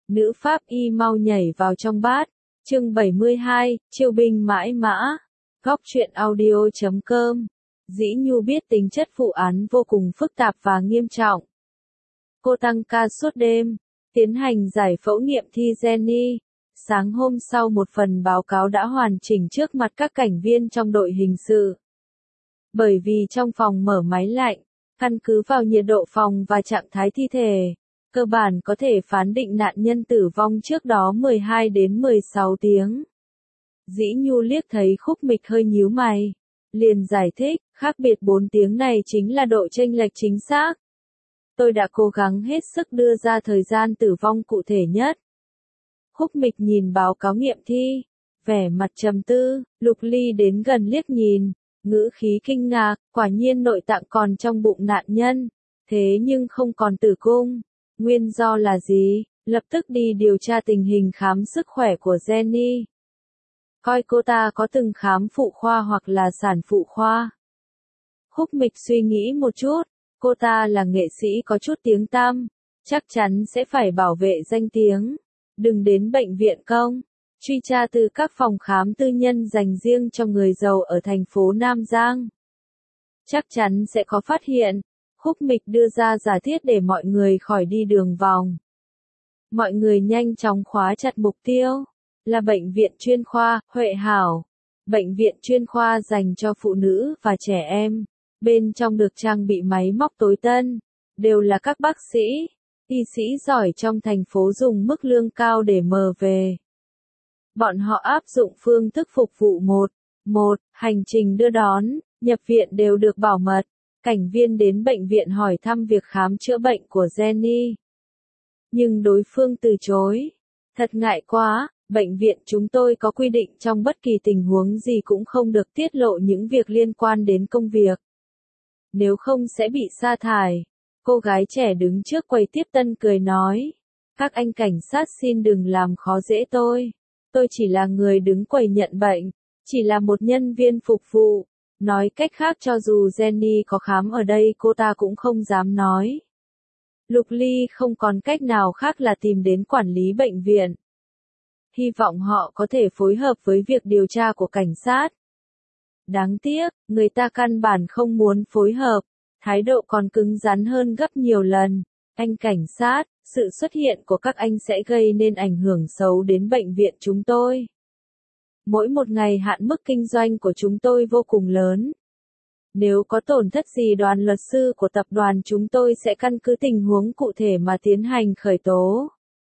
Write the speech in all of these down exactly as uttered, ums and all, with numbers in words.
Nữ pháp y mau nhảy vào trong bát. Chương bảy mươi hai, chiêu binh mãi mã. Góc truyện audio chấm com. Dĩ Nhu biết tính chất vụ án vô cùng phức tạp và nghiêm trọng. Cô tăng ca suốt đêm, tiến hành giải phẫu nghiệm thi Jenny. Sáng hôm sau một phần báo cáo đã hoàn chỉnh trước mặt các cảnh viên trong đội hình sự. Bởi vì trong phòng mở máy lạnh, căn cứ vào nhiệt độ phòng và trạng thái thi thể, cơ bản có thể phán định nạn nhân tử vong trước đó mười hai đến mười sáu tiếng. Dĩ Nhu liếc thấy Khúc Mịch hơi nhíu mày, liền giải thích, khác biệt bốn tiếng này chính là độ chênh lệch chính xác. Tôi đã cố gắng hết sức đưa ra thời gian tử vong cụ thể nhất. Khúc Mịch nhìn báo cáo nghiệm thi, vẻ mặt trầm tư. Lục Ly đến gần liếc nhìn, ngữ khí kinh ngạc, quả nhiên nội tạng còn trong bụng nạn nhân, thế nhưng không còn tử cung. Nguyên do là gì? Lập tức đi điều tra tình hình khám sức khỏe của Jenny. Coi cô ta có từng khám phụ khoa hoặc là sản phụ khoa. Khúc Mịch suy nghĩ một chút, cô ta là nghệ sĩ có chút tiếng tăm, chắc chắn sẽ phải bảo vệ danh tiếng. Đừng đến bệnh viện công, truy tra từ các phòng khám tư nhân dành riêng cho người giàu ở thành phố Nam Giang. Chắc chắn sẽ có phát hiện. Khúc Mịch đưa ra giả thiết để mọi người khỏi đi đường vòng. Mọi người nhanh chóng khóa chặt mục tiêu, là bệnh viện chuyên khoa Huệ Hảo. Bệnh viện chuyên khoa dành cho phụ nữ và trẻ em. Bên trong được trang bị máy móc tối tân, đều là các bác sĩ, y sĩ giỏi trong thành phố dùng mức lương cao để mời về. Bọn họ áp dụng phương thức phục vụ một, một, hành trình đưa đón, nhập viện đều được bảo mật. Cảnh viên đến bệnh viện hỏi thăm việc khám chữa bệnh của Jenny. Nhưng đối phương từ chối. Thật ngại quá, bệnh viện chúng tôi có quy định trong bất kỳ tình huống gì cũng không được tiết lộ những việc liên quan đến công việc. Nếu không sẽ bị sa thải. Cô gái trẻ đứng trước quầy tiếp tân cười nói. Các anh cảnh sát xin đừng làm khó dễ tôi. Tôi chỉ là người đứng quầy nhận bệnh, chỉ là một nhân viên phục vụ. Nói cách khác cho dù Jenny có khám ở đây cô ta cũng không dám nói. Lục Ly không còn cách nào khác là tìm đến quản lý bệnh viện. Hy vọng họ có thể phối hợp với việc điều tra của cảnh sát. Đáng tiếc, người ta căn bản không muốn phối hợp, thái độ còn cứng rắn hơn gấp nhiều lần. Anh cảnh sát, sự xuất hiện của các anh sẽ gây nên ảnh hưởng xấu đến bệnh viện chúng tôi. Mỗi một ngày hạn mức kinh doanh của chúng tôi vô cùng lớn. Nếu có tổn thất gì đoàn luật sư của tập đoàn chúng tôi sẽ căn cứ tình huống cụ thể mà tiến hành khởi tố.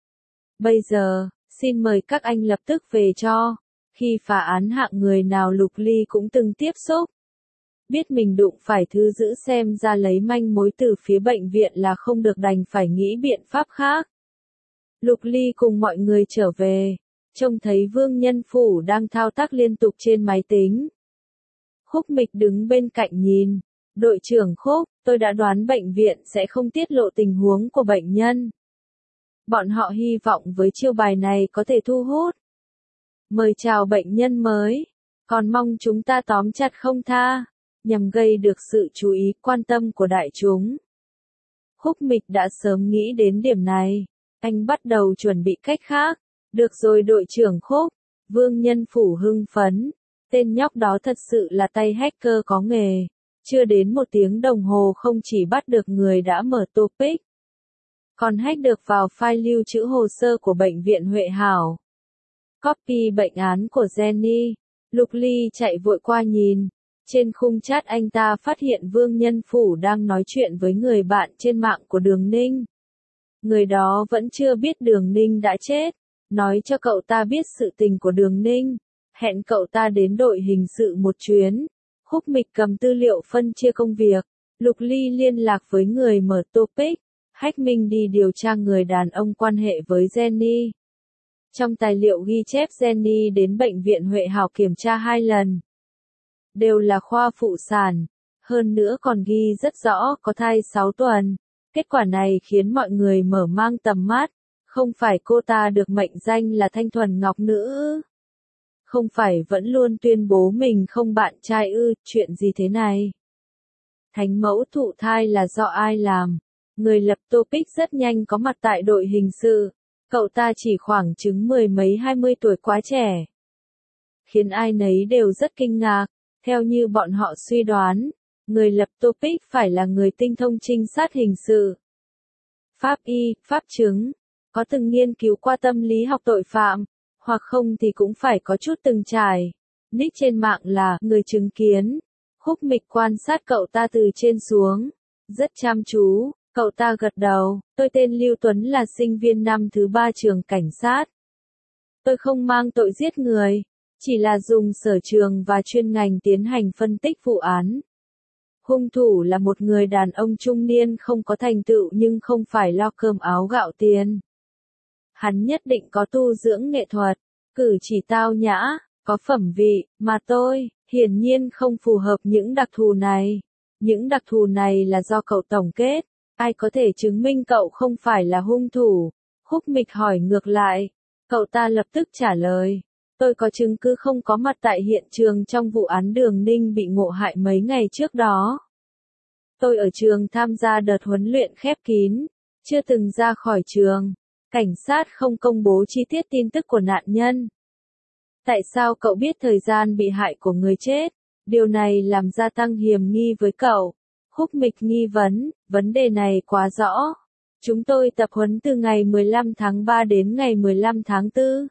Bây giờ, xin mời các anh lập tức về cho. Khi phá án hạng người nào Lục Ly cũng từng tiếp xúc. Biết mình đụng phải thứ dữ xem ra lấy manh mối từ phía bệnh viện là không được đành phải nghĩ biện pháp khác. Lục Ly cùng mọi người trở về. Trông thấy Vương Nhân Phủ đang thao tác liên tục trên máy tính. Khúc Mịch đứng bên cạnh nhìn. Đội trưởng Khúc, tôi đã đoán bệnh viện sẽ không tiết lộ tình huống của bệnh nhân. Bọn họ hy vọng với chiêu bài này có thể thu hút. Mời chào bệnh nhân mới. Còn mong chúng ta tóm chặt không tha, nhằm gây được sự chú ý quan tâm của đại chúng. Khúc Mịch đã sớm nghĩ đến điểm này. Anh bắt đầu chuẩn bị cách khác. Được rồi đội trưởng Khúc, Vương Nhân Phủ hưng phấn, tên nhóc đó thật sự là tay hacker có nghề, chưa đến một tiếng đồng hồ không chỉ bắt được người đã mở topic, còn hack được vào file lưu trữ hồ sơ của bệnh viện Huệ Hảo. Copy bệnh án của Jenny, Lục Ly chạy vội qua nhìn, trên khung chat anh ta phát hiện Vương Nhân Phủ đang nói chuyện với người bạn trên mạng của Đường Ninh. Người đó vẫn chưa biết Đường Ninh đã chết. Nói cho cậu ta biết sự tình của Đường Ninh, hẹn cậu ta đến đội hình sự một chuyến. Khúc Mịch cầm tư liệu phân chia công việc, Lục Ly liên lạc với người mở topic, Hách Minh đi điều tra người đàn ông quan hệ với Jenny. Trong tài liệu ghi chép Jenny đến bệnh viện Huệ Hảo kiểm tra hai lần. Đều là khoa phụ sản, hơn nữa còn ghi rất rõ có thai sáu tuần. Kết quả này khiến mọi người mở mang tầm mắt. Không phải cô ta được mệnh danh là Thanh Thuần Ngọc Nữ ư? Không phải vẫn luôn tuyên bố mình không bạn trai ư, chuyện gì thế này? Thánh mẫu thụ thai là do ai làm? Người lập topic rất nhanh có mặt tại đội hình sự. Cậu ta chỉ khoảng chừng mười mấy hai mươi tuổi, quá trẻ. Khiến ai nấy đều rất kinh ngạc. Theo như bọn họ suy đoán, người lập topic phải là người tinh thông trinh sát hình sự, pháp y, pháp chứng, có từng nghiên cứu qua tâm lý học tội phạm, hoặc không thì cũng phải có chút từng trải. Nick trên mạng là người chứng kiến. Khúc Mịch quan sát cậu ta từ trên xuống, rất chăm chú. Cậu ta gật đầu, tôi tên Lưu Tuấn, là sinh viên năm thứ ba trường cảnh sát. Tôi không mang tội giết người, chỉ là dùng sở trường và chuyên ngành tiến hành phân tích vụ án. Hung thủ là một người đàn ông trung niên không có thành tựu nhưng không phải lo cơm áo gạo tiền. Hắn nhất định có tu dưỡng nghệ thuật, cử chỉ tao nhã, có phẩm vị, mà tôi, hiển nhiên không phù hợp những đặc thù này. Những đặc thù này là do cậu tổng kết. Ai có thể chứng minh cậu không phải là hung thủ? Khúc Mịch hỏi ngược lại. Cậu ta lập tức trả lời. Tôi có chứng cứ không có mặt tại hiện trường trong vụ án Đường Ninh bị ngộ hại mấy ngày trước đó. Tôi ở trường tham gia đợt huấn luyện khép kín, chưa từng ra khỏi trường. Cảnh sát không công bố chi tiết tin tức của nạn nhân. Tại sao cậu biết thời gian bị hại của người chết? Điều này làm gia tăng hiểm nghi với cậu. Khúc Mịch nghi vấn, vấn đề này quá rõ. Chúng tôi tập huấn từ ngày mười lăm tháng ba đến ngày mười lăm tháng tư.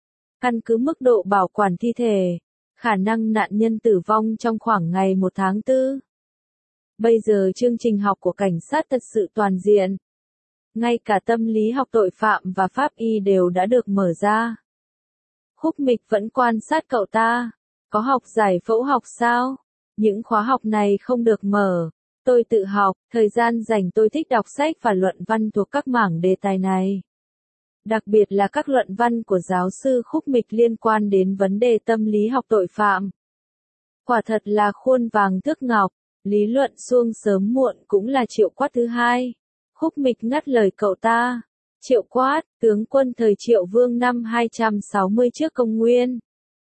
Căn cứ mức độ bảo quản thi thể, khả năng nạn nhân tử vong trong khoảng ngày một tháng tư. Bây giờ chương trình học của cảnh sát thật sự toàn diện. Ngay cả tâm lý học tội phạm và pháp y đều đã được mở ra. Khúc Mịch vẫn quan sát cậu ta. Có học giải phẫu học sao? Những khóa học này không được mở. Tôi tự học, thời gian rảnh tôi thích đọc sách và luận văn thuộc các mảng đề tài này. Đặc biệt là các luận văn của giáo sư Khúc Mịch liên quan đến vấn đề tâm lý học tội phạm. Quả thật là khuôn vàng thước ngọc, lý luận suông sớm muộn cũng là Triệu Quát thứ hai. Khúc Mịch ngắt lời cậu ta. Triệu Quát, tướng quân thời Triệu Vương năm hai trăm sáu mươi trước công nguyên.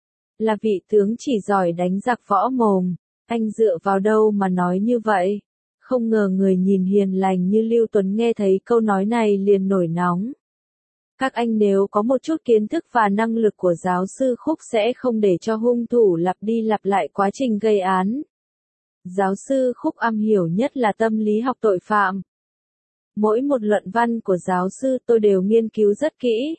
Là vị tướng chỉ giỏi đánh giặc võ mồm. Anh dựa vào đâu mà nói như vậy? Không ngờ người nhìn hiền lành như Lưu Tuấn nghe thấy câu nói này liền nổi nóng. Các anh nếu có một chút kiến thức và năng lực của giáo sư Khúc sẽ không để cho hung thủ lặp đi lặp lại quá trình gây án. Giáo sư Khúc am hiểu nhất là tâm lý học tội phạm. Mỗi một luận văn của giáo sư tôi đều nghiên cứu rất kỹ.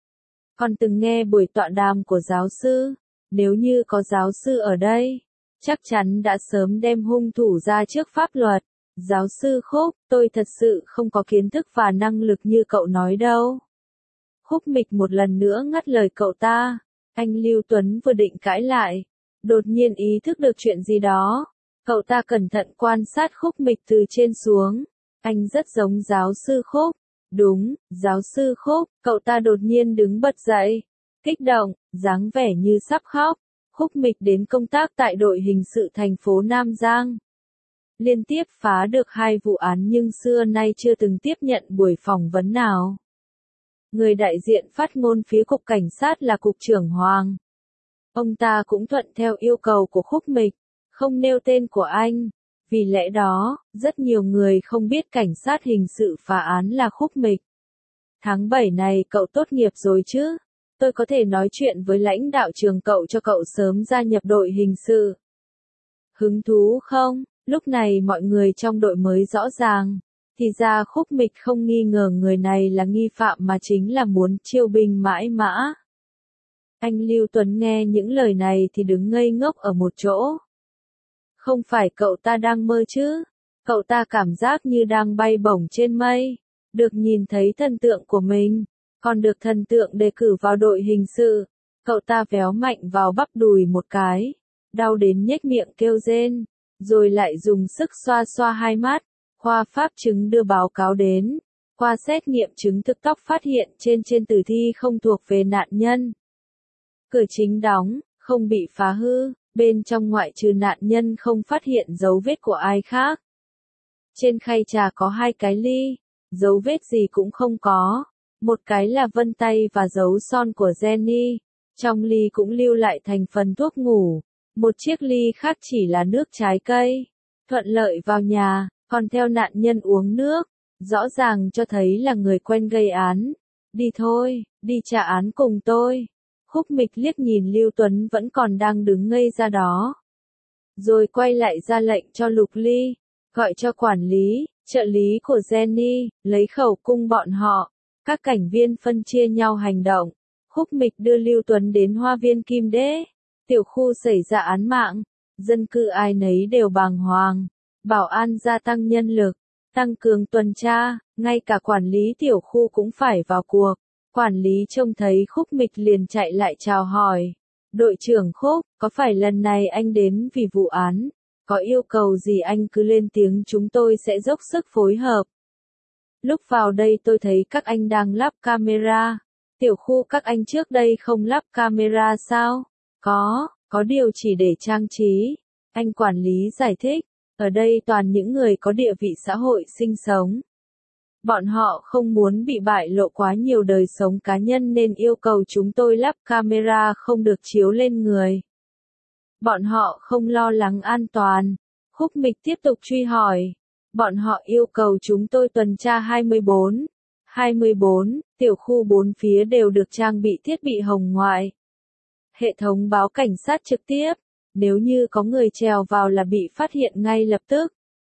Còn từng nghe buổi tọa đàm của giáo sư, nếu như có giáo sư ở đây, chắc chắn đã sớm đem hung thủ ra trước pháp luật. Giáo sư Khúc, tôi thật sự không có kiến thức và năng lực như cậu nói đâu. Khúc Mịch một lần nữa ngắt lời cậu ta. Anh Lưu Tuấn vừa định cãi lại, đột nhiên ý thức được chuyện gì đó. Cậu ta cẩn thận quan sát Khúc Mịch từ trên xuống. Anh rất giống giáo sư Khúc. Đúng, giáo sư Khúc. Cậu ta đột nhiên đứng bật dậy, kích động, dáng vẻ như sắp khóc. Khúc Mịch đến công tác tại đội hình sự thành phố Nam Giang. Liên tiếp phá được hai vụ án nhưng xưa nay chưa từng tiếp nhận buổi phỏng vấn nào. Người đại diện phát ngôn phía cục cảnh sát là cục trưởng Hoàng. Ông ta cũng thuận theo yêu cầu của Khúc Mịch, không nêu tên của anh. Vì lẽ đó, rất nhiều người không biết cảnh sát hình sự phá án là Khúc Mịch. Tháng bảy này cậu tốt nghiệp rồi chứ? Tôi có thể nói chuyện với lãnh đạo trường cậu cho cậu sớm gia nhập đội hình sự. Hứng thú không? Lúc này mọi người trong đội mới rõ ràng. Thì ra Khúc Mịch không nghi ngờ người này là nghi phạm mà chính là muốn chiêu binh mãi mã. Anh Lưu Tuấn nghe những lời này thì đứng ngây ngốc ở một chỗ. Không phải cậu ta đang mơ chứ? Cậu ta cảm giác như đang bay bổng trên mây. Được nhìn thấy thần tượng của mình. Còn được thần tượng đề cử vào đội hình sự. Cậu ta véo mạnh vào bắp đùi một cái. Đau đến nhếch miệng kêu rên. Rồi lại dùng sức xoa xoa hai mắt. Khoa pháp chứng đưa báo cáo đến. Qua xét nghiệm chứng thực tóc phát hiện trên trên tử thi không thuộc về nạn nhân. Cửa chính đóng, không bị phá hư. Bên trong ngoại trừ nạn nhân không phát hiện dấu vết của ai khác. Trên khay trà có hai cái ly. Dấu vết gì cũng không có. Một cái là vân tay và dấu son của Jenny. Trong ly cũng lưu lại thành phần thuốc ngủ. Một chiếc ly khác chỉ là nước trái cây. Thuận lợi vào nhà, còn theo nạn nhân uống nước. Rõ ràng cho thấy là người quen gây án. Đi thôi, đi trả án cùng tôi. Khúc Mịch liếc nhìn Lưu Tuấn vẫn còn đang đứng ngây ra đó. Rồi quay lại ra lệnh cho Lục Ly, gọi cho quản lý, trợ lý của Jenny, lấy khẩu cung bọn họ. Các cảnh viên phân chia nhau hành động. Khúc Mịch đưa Lưu Tuấn đến Hoa viên Kim Đế. Tiểu khu xảy ra án mạng. Dân cư ai nấy đều bàng hoàng. Bảo an gia tăng nhân lực, tăng cường tuần tra, ngay cả quản lý tiểu khu cũng phải vào cuộc. Quản lý trông thấy Khúc Mịch liền chạy lại chào hỏi. Đội trưởng Khúc, có phải lần này anh đến vì vụ án? Có yêu cầu gì anh cứ lên tiếng, chúng tôi sẽ dốc sức phối hợp. Lúc vào đây tôi thấy các anh đang lắp camera. Tiểu khu các anh trước đây không lắp camera sao? Có, có điều chỉ để trang trí. Anh quản lý giải thích, ở đây toàn những người có địa vị xã hội sinh sống. Bọn họ không muốn bị bại lộ quá nhiều đời sống cá nhân nên yêu cầu chúng tôi lắp camera không được chiếu lên người. Bọn họ không lo lắng an toàn. Khúc Mịch tiếp tục truy hỏi. Bọn họ yêu cầu chúng tôi tuần tra hai mươi bốn. hai mươi bốn, tiểu khu bốn phía đều được trang bị thiết bị hồng ngoại. Hệ thống báo cảnh sát trực tiếp, nếu như có người trèo vào là bị phát hiện ngay lập tức.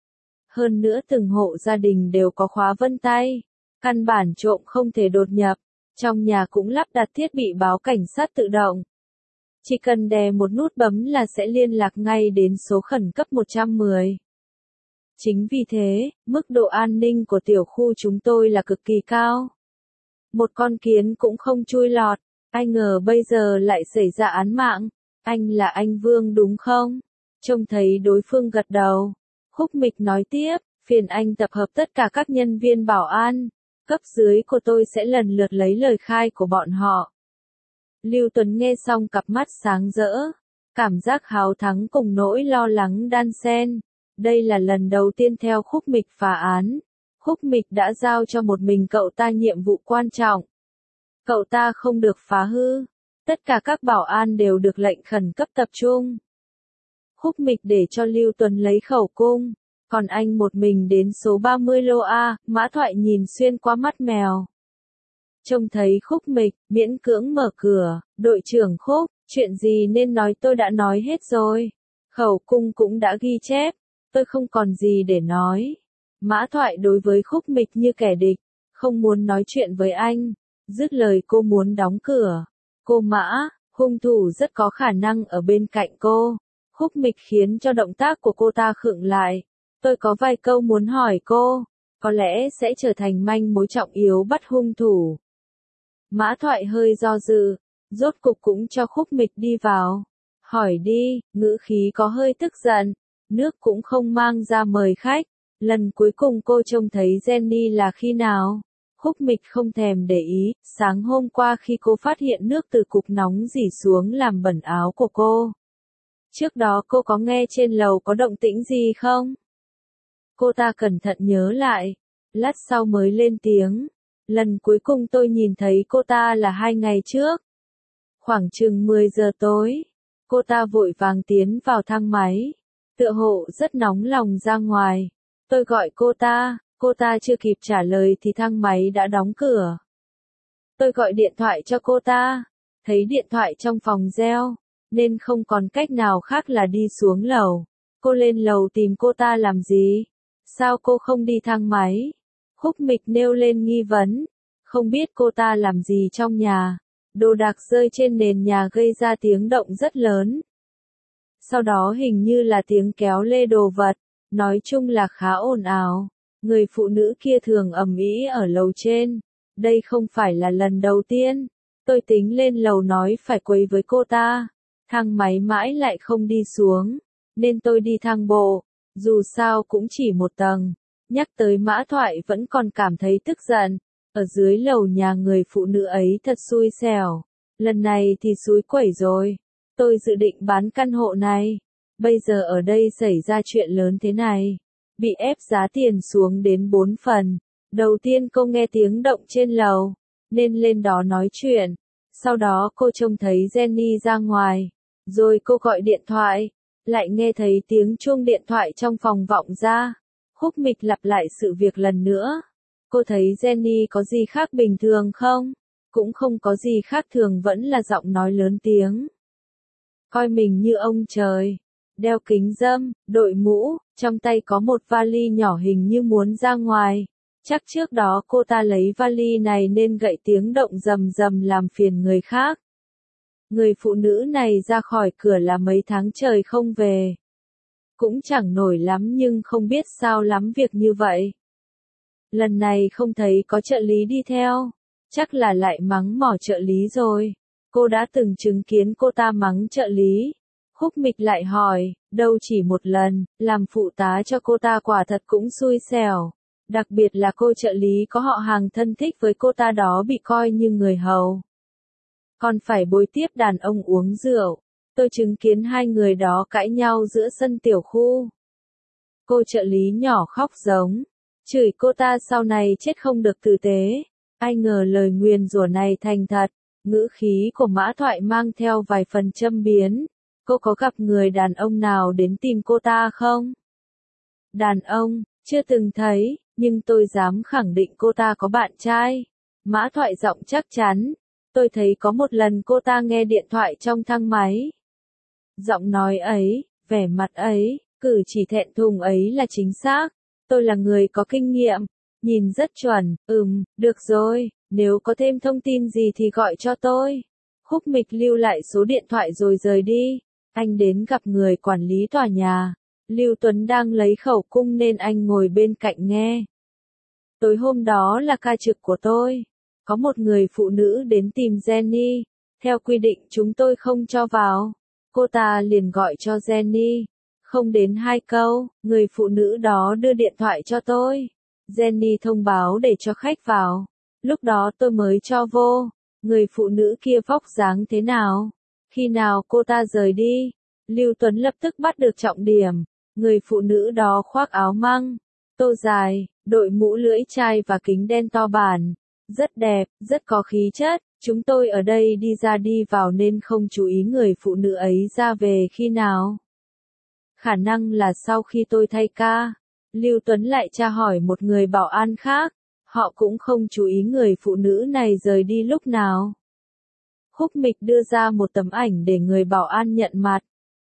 Hơn nữa từng hộ gia đình đều có khóa vân tay, căn bản trộm không thể đột nhập, trong nhà cũng lắp đặt thiết bị báo cảnh sát tự động. Chỉ cần đè một nút bấm là sẽ liên lạc ngay đến số khẩn cấp một một không. Chính vì thế, mức độ an ninh của tiểu khu chúng tôi là cực kỳ cao. Một con kiến cũng không chui lọt, ai ngờ bây giờ lại xảy ra án mạng. Anh là anh Vương đúng không? Trông thấy đối phương gật đầu. Khúc Mịch nói tiếp, phiền anh tập hợp tất cả các nhân viên bảo an. Cấp dưới của tôi sẽ lần lượt lấy lời khai của bọn họ. Lưu Tuấn nghe xong cặp mắt sáng rỡ. Cảm giác háo thắng cùng nỗi lo lắng đan xen. Đây là lần đầu tiên theo Khúc Mịch phá án. Khúc Mịch đã giao cho một mình cậu ta nhiệm vụ quan trọng. Cậu ta không được phá hư. Tất cả các bảo an đều được lệnh khẩn cấp tập trung. Khúc Mịch để cho Lưu Tuấn lấy khẩu cung, còn anh một mình đến số ba mươi lô A. Mã Thoại nhìn xuyên qua mắt mèo. Trông thấy Khúc Mịch, miễn cưỡng mở cửa, đội trưởng Khúc, chuyện gì nên nói tôi đã nói hết rồi. Khẩu cung cũng đã ghi chép, tôi không còn gì để nói. Mã Thoại đối với Khúc Mịch như kẻ địch, không muốn nói chuyện với anh. Dứt lời cô muốn đóng cửa. Cô Mã, hung thủ rất có khả năng ở bên cạnh cô. Khúc Mịch khiến cho động tác của cô ta khựng lại. Tôi có vài câu muốn hỏi cô, có lẽ sẽ trở thành manh mối trọng yếu bắt hung thủ. Mã Thoại hơi do dự, rốt cục cũng cho Khúc Mịch đi vào. Hỏi đi, ngữ khí có hơi tức giận, nước cũng không mang ra mời khách. Lần cuối cùng cô trông thấy Jenny là khi nào? Khúc Mịch không thèm để ý, sáng hôm qua khi cô phát hiện nước từ cục nóng rỉ xuống làm bẩn áo của cô. Trước đó cô có nghe trên lầu có động tĩnh gì không? Cô ta cẩn thận nhớ lại, lát sau mới lên tiếng. Lần cuối cùng tôi nhìn thấy cô ta là hai ngày trước. Khoảng chừng mười giờ tối, cô ta vội vàng tiến vào thang máy. Tựa hộ rất nóng lòng ra ngoài. Tôi gọi cô ta, cô ta chưa kịp trả lời thì thang máy đã đóng cửa. Tôi gọi điện thoại cho cô ta, thấy điện thoại trong phòng reo, nên không còn cách nào khác là đi xuống lầu. Cô lên lầu tìm cô ta làm gì? Sao cô không đi thang máy? Khúc Mịch nêu lên nghi vấn, không biết cô ta làm gì trong nhà. Đồ đạc rơi trên nền nhà gây ra tiếng động rất lớn. Sau đó hình như là tiếng kéo lê đồ vật, nói chung là khá ồn ào. Người phụ nữ kia thường ầm ĩ ở lầu trên. Đây không phải là lần đầu tiên. Tôi tính lên lầu nói phải quấy với cô ta. Thang máy mãi lại không đi xuống. Nên tôi đi thang bộ. Dù sao cũng chỉ một tầng. Nhắc tới Mã Thoại vẫn còn cảm thấy tức giận. Ở dưới lầu nhà người phụ nữ ấy thật xui xẻo. Lần này thì xúi quẩy rồi. Tôi dự định bán căn hộ này. Bây giờ ở đây xảy ra chuyện lớn thế này. Bị ép giá tiền xuống đến bốn phần. Đầu tiên cô nghe tiếng động trên lầu, nên lên đó nói chuyện. Sau đó cô trông thấy Jenny ra ngoài. Rồi cô gọi điện thoại. Lại nghe thấy tiếng chuông điện thoại trong phòng vọng ra. Khúc Mịch lặp lại sự việc lần nữa. Cô thấy Jenny có gì khác bình thường không? Cũng không có gì khác thường, vẫn là giọng nói lớn tiếng. Coi mình như ông trời. Đeo kính râm, đội mũ, trong tay có một vali nhỏ hình như muốn ra ngoài. Chắc trước đó cô ta lấy vali này nên gậy tiếng động rầm rầm làm phiền người khác. Người phụ nữ này ra khỏi cửa là mấy tháng trời không về. Cũng chẳng nổi lắm nhưng không biết sao lắm việc như vậy. Lần này không thấy có trợ lý đi theo. Chắc là lại mắng mỏ trợ lý rồi. Cô đã từng chứng kiến cô ta mắng trợ lý. Khúc Mịch lại hỏi, đâu chỉ một lần, làm phụ tá cho cô ta quả thật cũng xui xẻo. Đặc biệt là cô trợ lý có họ hàng thân thích với cô ta đó bị coi như người hầu. Còn phải bồi tiếp đàn ông uống rượu. Tôi chứng kiến hai người đó cãi nhau giữa sân tiểu khu. Cô trợ lý nhỏ khóc giống. Chửi cô ta sau này chết không được tử tế. Ai ngờ lời nguyền rủa này thành thật. Ngữ khí của Mã Thoại mang theo vài phần châm biếm. Cô có gặp người đàn ông nào đến tìm cô ta không? Đàn ông, chưa từng thấy, nhưng tôi dám khẳng định cô ta có bạn trai. Mã Thoại giọng chắc chắn. Tôi thấy có một lần cô ta nghe điện thoại trong thang máy. Giọng nói ấy, vẻ mặt ấy, cử chỉ thẹn thùng ấy là chính xác. Tôi là người có kinh nghiệm, nhìn rất chuẩn, ừm, được rồi, nếu có thêm thông tin gì thì gọi cho tôi. Khúc Mịch lưu lại số điện thoại rồi rời đi. Anh đến gặp người quản lý tòa nhà. Lưu Tuấn đang lấy khẩu cung nên anh ngồi bên cạnh nghe. Tối hôm đó là ca trực của tôi. Có một người phụ nữ đến tìm Jenny. Theo quy định chúng tôi không cho vào. Cô ta liền gọi cho Jenny. Không đến hai câu, người phụ nữ đó đưa điện thoại cho tôi. Jenny thông báo để cho khách vào. Lúc đó tôi mới cho vô. Người phụ nữ kia vóc dáng thế nào? Khi nào cô ta rời đi? Lưu Tuấn lập tức bắt được trọng điểm. Người phụ nữ đó khoác áo măng, tô dài, đội mũ lưỡi chai và kính đen to bản. Rất đẹp, rất có khí chất. Chúng tôi ở đây đi ra đi vào nên không chú ý người phụ nữ ấy ra về khi nào. Khả năng là sau khi tôi thay ca. Lưu Tuấn lại tra hỏi một người bảo an khác. Họ cũng không chú ý người phụ nữ này rời đi lúc nào. Khúc Mịch đưa ra một tấm ảnh để người bảo an nhận mặt.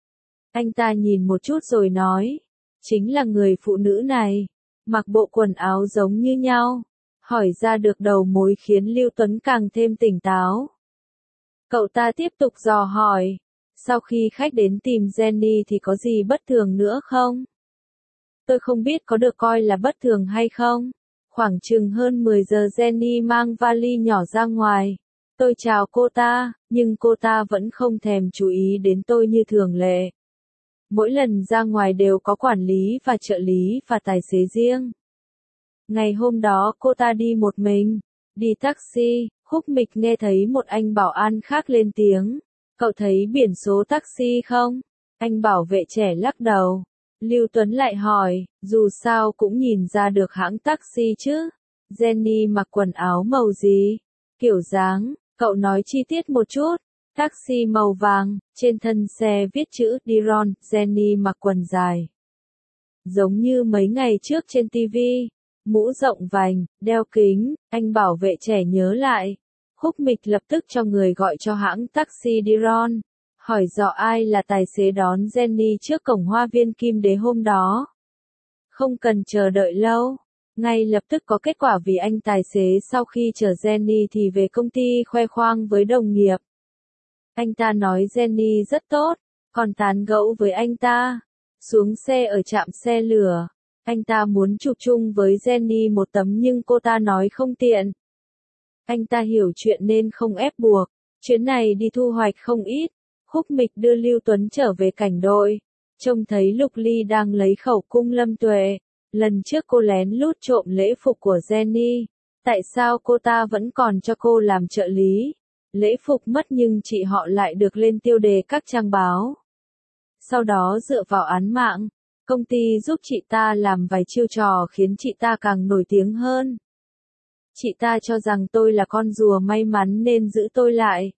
Anh ta nhìn một chút rồi nói. Chính là người phụ nữ này. Mặc bộ quần áo giống như nhau. Hỏi ra được đầu mối khiến Lưu Tuấn càng thêm tỉnh táo. Cậu ta tiếp tục dò hỏi. Sau khi khách đến tìm Jenny thì có gì bất thường nữa không? Tôi không biết có được coi là bất thường hay không. Khoảng chừng hơn mười giờ Jenny mang vali nhỏ ra ngoài. Tôi chào cô ta, nhưng cô ta vẫn không thèm chú ý đến tôi như thường lệ. Mỗi lần ra ngoài đều có quản lý và trợ lý và tài xế riêng. Ngày hôm đó cô ta đi một mình, đi taxi. Khúc Mịch nghe thấy một anh bảo an khác lên tiếng. Cậu thấy biển số taxi không? Anh bảo vệ trẻ lắc đầu. Lưu Tuấn lại hỏi, dù sao cũng nhìn ra được hãng taxi chứ. Jenny mặc quần áo màu gì? Kiểu dáng, cậu nói chi tiết một chút. Taxi màu vàng, trên thân xe viết chữ Diron, Jenny mặc quần dài. Giống như mấy ngày trước trên ti vi. Mũ rộng vành, đeo kính, anh bảo vệ trẻ nhớ lại. Khúc Mịch lập tức cho người gọi cho hãng taxi Diron. Hỏi dò ai là tài xế đón Jenny trước cổng Hoa viên Kim Đế hôm đó. Không cần chờ đợi lâu. Ngay lập tức có kết quả vì anh tài xế sau khi chở Jenny thì về công ty khoe khoang với đồng nghiệp. Anh ta nói Jenny rất tốt, còn tán gẫu với anh ta. Xuống xe ở trạm xe lửa. Anh ta muốn chụp chung với Jenny một tấm nhưng cô ta nói không tiện. Anh ta hiểu chuyện nên không ép buộc. Chuyến này đi thu hoạch không ít. Khúc Mịch đưa Lưu Tuấn trở về cảnh đội. Trông thấy Lục Ly đang lấy khẩu cung Lâm Tuệ. Lần trước cô lén lút trộm lễ phục của Jenny. Tại sao cô ta vẫn còn cho cô làm trợ lý? Lễ phục mất nhưng chị họ lại được lên tiêu đề các trang báo. Sau đó dựa vào án mạng, công ty giúp chị ta làm vài chiêu trò khiến chị ta càng nổi tiếng hơn. Chị ta cho rằng tôi là con rùa may mắn nên giữ tôi lại.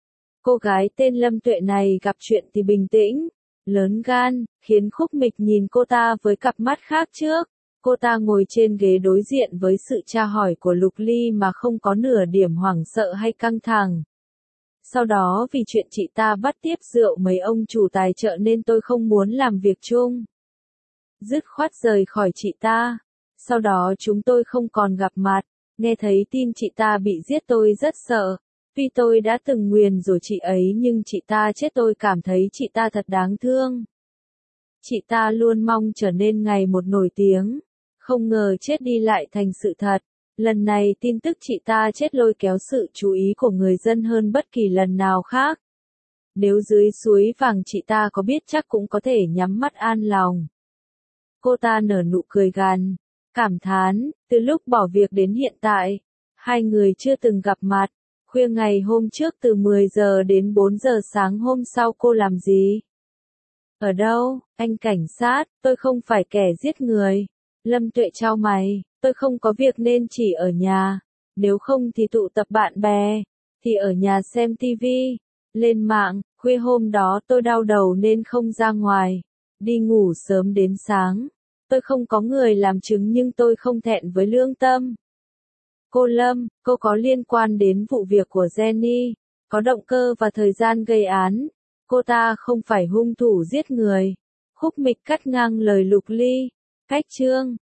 Cô gái tên Lâm Tuệ này gặp chuyện thì bình tĩnh, lớn gan, khiến Khúc Mịch nhìn cô ta với cặp mắt khác trước. Cô ta ngồi trên ghế đối diện với sự tra hỏi của Lục Ly mà không có nửa điểm hoảng sợ hay căng thẳng. Sau đó vì chuyện chị ta bắt tiếp rượu mấy ông chủ tài trợ nên tôi không muốn làm việc chung. Dứt khoát rời khỏi chị ta. Sau đó chúng tôi không còn gặp mặt. Nghe thấy tin chị ta bị giết tôi rất sợ. Vì tôi đã từng nguyền rủa chị ấy nhưng chị ta chết tôi cảm thấy chị ta thật đáng thương. Chị ta luôn mong trở nên ngày một nổi tiếng. Không ngờ chết đi lại thành sự thật. Lần này tin tức chị ta chết lôi kéo sự chú ý của người dân hơn bất kỳ lần nào khác. Nếu dưới suối vàng chị ta có biết chắc cũng có thể nhắm mắt an lòng. Cô ta nở nụ cười gằn, cảm thán, từ lúc bỏ việc đến hiện tại, hai người chưa từng gặp mặt. Khuya ngày hôm trước từ mười giờ đến bốn giờ sáng hôm sau cô làm gì? Ở đâu, anh cảnh sát, tôi không phải kẻ giết người. Lâm Tuệ chau mày, tôi không có việc nên chỉ ở nhà. Nếu không thì tụ tập bạn bè, thì ở nhà xem tivi, lên mạng. Khuya hôm đó tôi đau đầu nên không ra ngoài, đi ngủ sớm đến sáng. Tôi không có người làm chứng nhưng tôi không thẹn với lương tâm. Cô Lâm, cô có liên quan đến vụ việc của Jenny, có động cơ và thời gian gây án. Cô ta không phải hung thủ giết người. Khúc Mịch cắt ngang lời Lục Ly. Cách chương